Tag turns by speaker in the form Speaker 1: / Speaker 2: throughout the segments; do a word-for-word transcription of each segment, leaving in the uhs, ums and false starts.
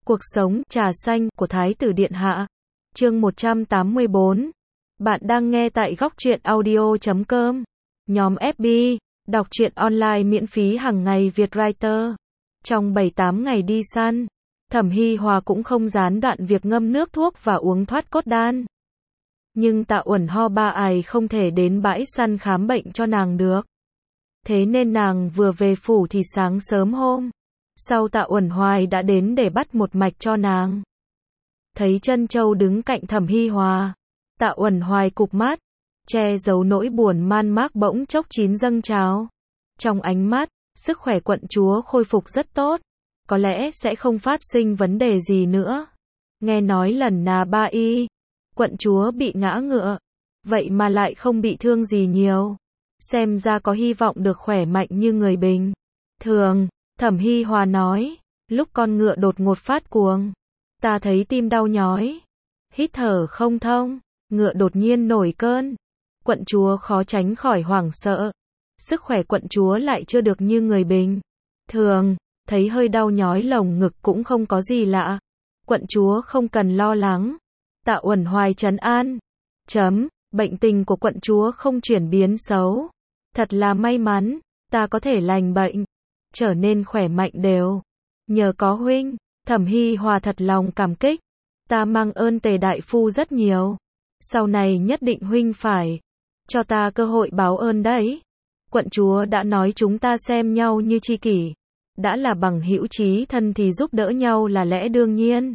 Speaker 1: Cuộc sống trà xanh của Thái tử Điện Hạ. Chương một trăm tám mươi bốn. Bạn đang nghe tại góc truyện audio chấm com. Nhóm ép bê, đọc truyện online miễn phí hàng ngày Việt Writer. Trong bảy tám ngày đi săn, Thẩm Hi Hòa cũng không gián đoạn việc ngâm nước thuốc và uống thoát cốt đan. Nhưng Tạ Uẩn ho ba ải không thể đến bãi săn khám bệnh cho nàng được. Thế nên nàng vừa về phủ thì sáng sớm hôm sau Tạ Uẩn Hoài đã đến để bắt một mạch cho nàng. Thấy Trân Châu đứng cạnh Thẩm Hi Hòa, Tạ Uẩn Hoài cụp mắt, che giấu nỗi buồn man mác bỗng chốc chín dâng trào. Trong ánh mắt, sức khỏe quận chúa khôi phục rất tốt, có lẽ sẽ không phát sinh vấn đề gì nữa. Nghe nói lần nà ba y, quận chúa bị ngã ngựa, vậy mà lại không bị thương gì nhiều. Xem ra có hy vọng được khỏe mạnh như người bình thường. Thẩm Hi Hòa nói, lúc con ngựa đột ngột phát cuồng, ta thấy tim đau nhói, hít thở không thông, ngựa đột nhiên nổi cơn. Quận chúa khó tránh khỏi hoảng sợ. Sức khỏe quận chúa lại chưa được như người bình thường, thấy hơi đau nhói lồng ngực cũng không có gì lạ. Quận chúa không cần lo lắng. Tạ Uẩn Hoài trấn an. Chấm, bệnh tình của quận chúa không chuyển biến xấu. Thật là may mắn, ta có thể lành bệnh, trở nên khỏe mạnh đều. Nhờ có huynh. Thẩm Hi Hòa thật lòng cảm kích. Ta mang ơn Tề đại phu rất nhiều. Sau này nhất định huynh phải cho ta cơ hội báo ơn đấy. Quận chúa đã nói chúng ta xem nhau như tri kỷ. Đã là bằng hữu chí thân thì giúp đỡ nhau là lẽ đương nhiên.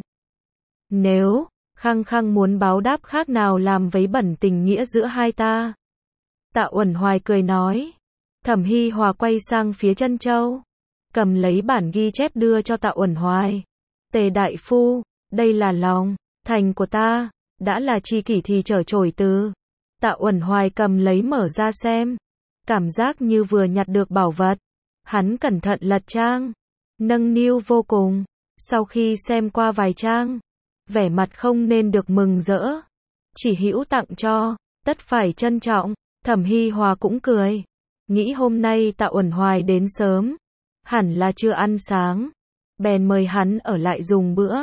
Speaker 1: Nếu khăng khăng muốn báo đáp khác nào làm vấy bẩn tình nghĩa giữa hai ta. Tạ Uẩn Hoài cười nói. Thẩm Hi Hòa quay sang phía Trân Châu, cầm lấy bản ghi chép đưa cho Tạ Uẩn Hoài. Tề đại phu, đây là lòng thành của ta, đã là tri kỷ thì trở trổi từ. Tạ Uẩn Hoài cầm lấy mở ra xem, cảm giác như vừa nhặt được bảo vật. Hắn cẩn thận lật trang, nâng niu vô cùng. Sau khi xem qua vài trang, vẻ mặt không nên được mừng rỡ, chỉ hữu tặng cho, tất phải trân trọng. Thẩm Hi Hòa cũng cười, nghĩ hôm nay Tạ Uẩn Hoài đến sớm, hẳn là chưa ăn sáng, bèn mời hắn ở lại dùng bữa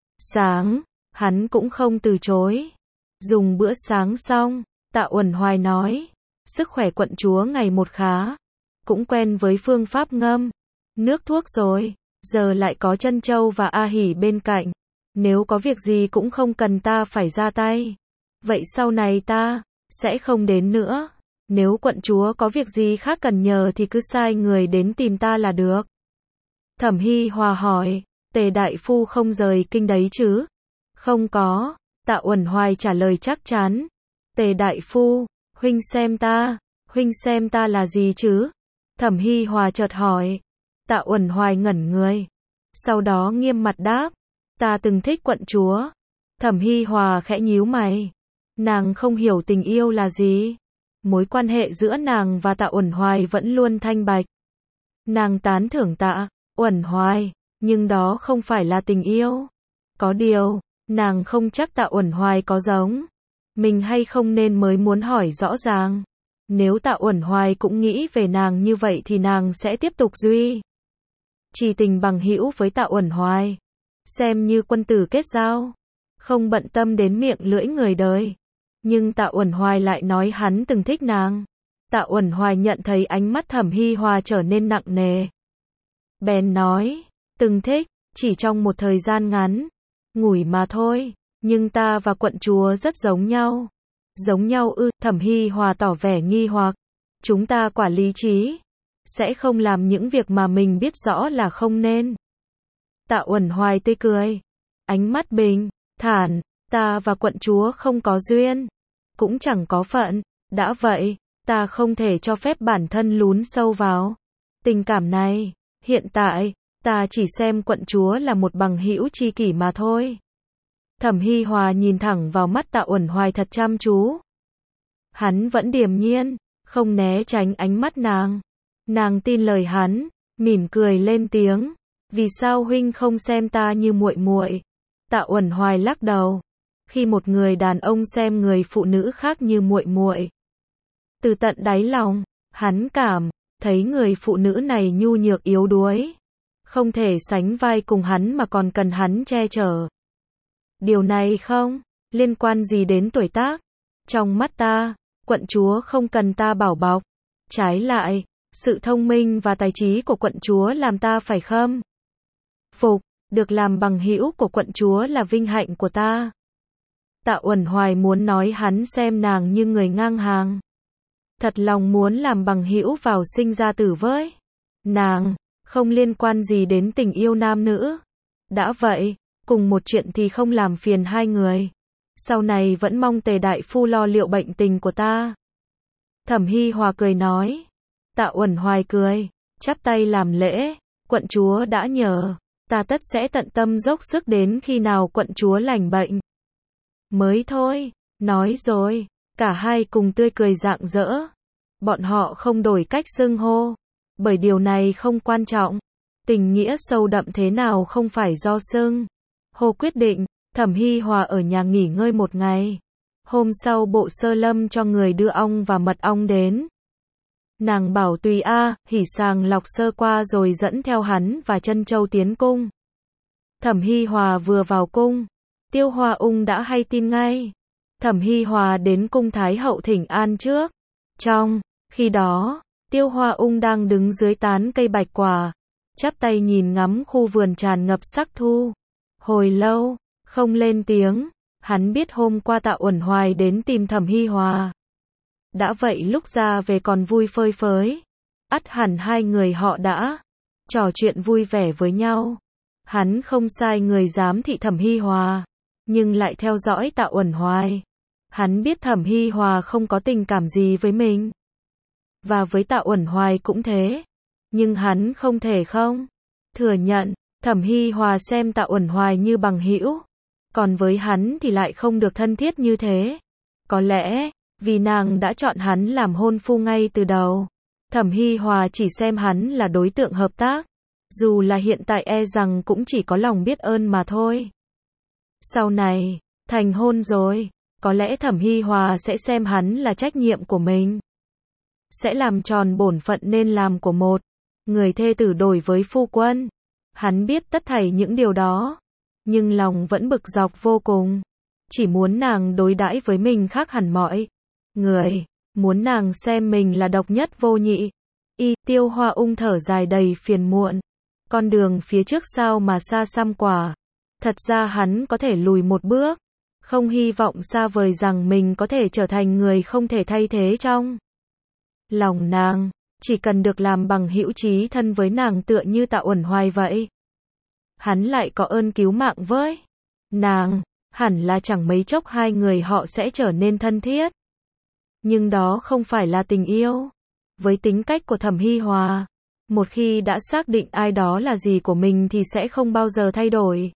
Speaker 1: sáng. Hắn cũng không từ chối. Dùng bữa sáng xong, Tạ Uẩn Hoài nói, sức khỏe quận chúa ngày một khá, cũng quen với phương pháp ngâm nước thuốc rồi, giờ lại có Trân Châu và A Hỉ bên cạnh, nếu có việc gì cũng không cần ta phải ra tay. Vậy sau này ta sẽ không đến nữa. Nếu quận chúa có việc gì khác cần nhờ thì cứ sai người đến tìm ta là được. Thẩm Hi Hòa hỏi, Tề đại phu không rời kinh đấy chứ? Không có. Tạ Uẩn Hoài trả lời chắc chắn. Tề đại phu, huynh xem ta, huynh xem ta là gì chứ? Thẩm Hi Hòa chợt hỏi. Tạ Uẩn Hoài ngẩn người, sau đó nghiêm mặt đáp, ta từng thích quận chúa. Thẩm Hi Hòa khẽ nhíu mày, nàng không hiểu tình yêu là gì. Mối quan hệ giữa nàng và Tạ Uẩn Hoài vẫn luôn thanh bạch. Nàng tán thưởng Tạ Uẩn Hoài, nhưng đó không phải là tình yêu. Có điều, nàng không chắc Tạ Uẩn Hoài có giống mình hay không nên mới muốn hỏi rõ ràng. Nếu Tạ Uẩn Hoài cũng nghĩ về nàng như vậy thì nàng sẽ tiếp tục duy trì tình bằng hữu với Tạ Uẩn Hoài, xem như quân tử kết giao, không bận tâm đến miệng lưỡi người đời. Nhưng Tạ Uẩn Hoài lại nói hắn từng thích nàng. Tạ Uẩn Hoài nhận thấy ánh mắt Thẩm Hi Hòa trở nên nặng nề, bèn nói, từng thích, chỉ trong một thời gian ngắn, ngủi mà thôi, nhưng ta và quận chúa rất giống nhau. Giống nhau ư? Thẩm Hi Hòa tỏ vẻ nghi hoặc. Chúng ta quả lý trí, sẽ không làm những việc mà mình biết rõ là không nên. Tạ Uẩn Hoài tươi cười, ánh mắt bình thản, ta và quận chúa không có duyên, cũng chẳng có phận, đã vậy, ta không thể cho phép bản thân lún sâu vào tình cảm này. Hiện tại, ta chỉ xem quận chúa là một bằng hữu tri kỷ mà thôi. Thẩm Hi Hòa nhìn thẳng vào mắt Tạ Uẩn Hoài thật chăm chú. Hắn vẫn điềm nhiên, không né tránh ánh mắt nàng. Nàng tin lời hắn, mỉm cười lên tiếng, vì sao huynh không xem ta như muội muội? Tạ Uẩn Hoài lắc đầu. Khi một người đàn ông xem người phụ nữ khác như muội muội, từ tận đáy lòng, hắn cảm thấy người phụ nữ này nhu nhược yếu đuối, không thể sánh vai cùng hắn mà còn cần hắn che chở. Điều này không liên quan gì đến tuổi tác. Trong mắt ta, quận chúa không cần ta bảo bọc. Trái lại, sự thông minh và tài trí của quận chúa làm ta phải khâm phục. Được làm bằng hữu của quận chúa là vinh hạnh của ta. Tạ Uẩn Hoài muốn nói hắn xem nàng như người ngang hàng. Thật lòng muốn làm bằng hữu vào sinh ra tử với nàng, không liên quan gì đến tình yêu nam nữ. Đã vậy, cùng một chuyện thì không làm phiền hai người. Sau này vẫn mong Tề đại phu lo liệu bệnh tình của ta. Thẩm Hi Hòa cười nói. Tạ Uẩn Hoài cười, chắp tay làm lễ, quận chúa đã nhờ, ta tất sẽ tận tâm dốc sức đến khi nào quận chúa lành bệnh. Mới thôi, nói rồi, cả hai cùng tươi cười rạng rỡ. Bọn họ không đổi cách xưng hô, bởi điều này không quan trọng. Tình nghĩa sâu đậm thế nào không phải do xưng hô quyết định. Thẩm Hi Hòa ở nhà nghỉ ngơi một ngày. Hôm sau Bộ Sơ Lâm cho người đưa ong và mật ong đến. Nàng bảo tùy a, hỉ sàng lọc sơ qua rồi dẫn theo hắn và Trân Châu tiến cung. Thẩm Hi Hòa vừa vào cung, Tiêu Hoa Ung đã hay tin ngay. Thẩm Hi Hòa đến cung Thái hậu thỉnh an trước. Trong khi đó, Tiêu Hoa Ung đang đứng dưới tán cây bạch quả, chắp tay nhìn ngắm khu vườn tràn ngập sắc thu. Hồi lâu, không lên tiếng, hắn biết hôm qua Tạ Uẩn Hoài đến tìm Thẩm Hi Hòa. Đã vậy lúc ra về còn vui phơi phới. Ắt hẳn hai người họ đã trò chuyện vui vẻ với nhau. Hắn không sai người giám thị Thẩm Hi Hòa, nhưng lại theo dõi Tạ Uẩn Hoài. Hắn biết Thẩm Hi Hòa không có tình cảm gì với mình. Và với Tạ Uẩn Hoài cũng thế. Nhưng hắn không thể không thừa nhận, Thẩm Hi Hòa xem Tạ Uẩn Hoài như bằng hữu. Còn với hắn thì lại không được thân thiết như thế. Có lẽ, vì nàng đã chọn hắn làm hôn phu ngay từ đầu. Thẩm Hi Hòa chỉ xem hắn là đối tượng hợp tác. Dù là hiện tại e rằng cũng chỉ có lòng biết ơn mà thôi. Sau này, thành hôn rồi, có lẽ Thẩm Hi Hòa sẽ xem hắn là trách nhiệm của mình. Sẽ làm tròn bổn phận nên làm của một người thê tử đối với phu quân. Hắn biết tất thảy những điều đó, nhưng lòng vẫn bực dọc vô cùng. Chỉ muốn nàng đối đãi với mình khác hẳn mọi người, muốn nàng xem mình là độc nhất vô nhị. Y, Tiêu Hoa Ung thở dài đầy phiền muộn. Con đường phía trước sao mà xa xăm quả. Thật ra hắn có thể lùi một bước, không hy vọng xa vời rằng mình có thể trở thành người không thể thay thế trong lòng nàng, chỉ cần được làm bằng hữu chí thân với nàng tựa như Tạ Uẩn Hoài vậy. Hắn lại có ơn cứu mạng với nàng, hẳn là chẳng mấy chốc hai người họ sẽ trở nên thân thiết. Nhưng đó không phải là tình yêu. Với tính cách của Thẩm Hi Hòa, một khi đã xác định ai đó là gì của mình thì sẽ không bao giờ thay đổi.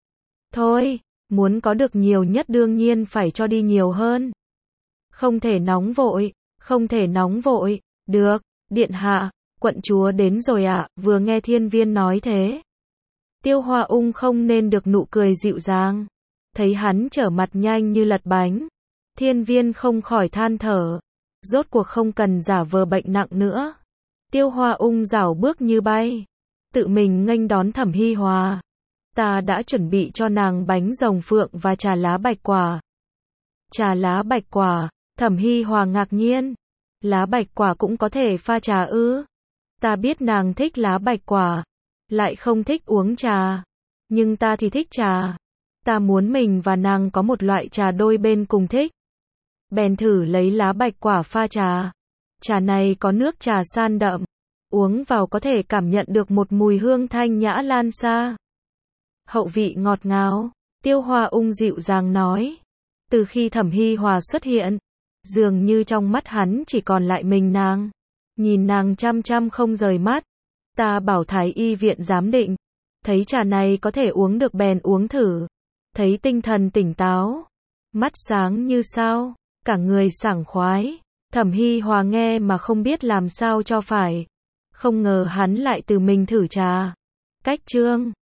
Speaker 1: Thôi, muốn có được nhiều nhất đương nhiên phải cho đi nhiều hơn. Không thể nóng vội, không thể nóng vội. Được, điện hạ, quận chúa đến rồi ạ. À, vừa nghe Thiên Viên nói thế. Tiêu Hoa Ung không nên được nụ cười dịu dàng. Thấy hắn trở mặt nhanh như lật bánh. Thiên Viên không khỏi than thở. Rốt cuộc không cần giả vờ bệnh nặng nữa. Tiêu Hoa Ung rảo bước như bay. Tự mình nghênh đón Thẩm Hi Hòa. Ta đã chuẩn bị cho nàng bánh rồng phượng và trà lá bạch quả. Trà lá bạch quả, Thẩm Hi Hòa ngạc nhiên. Lá bạch quả cũng có thể pha trà ư? Ta biết nàng thích lá bạch quả, lại không thích uống trà. Nhưng ta thì thích trà. Ta muốn mình và nàng có một loại trà đôi bên cùng thích. Bèn thử lấy lá bạch quả pha trà. Trà này có nước trà san đậm. Uống vào có thể cảm nhận được một mùi hương thanh nhã lan xa. Hậu vị ngọt ngào. Tiêu Hoa Ung dịu dàng nói. Từ khi Thẩm Hi Hòa xuất hiện, dường như trong mắt hắn chỉ còn lại mình nàng. Nhìn nàng chăm chăm không rời mắt. Ta bảo Thái y viện giám định. Thấy trà này có thể uống được bèn uống thử. Thấy tinh thần tỉnh táo. Mắt sáng như sao. Cả người sảng khoái. Thẩm Hi Hòa nghe mà không biết làm sao cho phải. Không ngờ hắn lại tự mình thử trà. Cách chương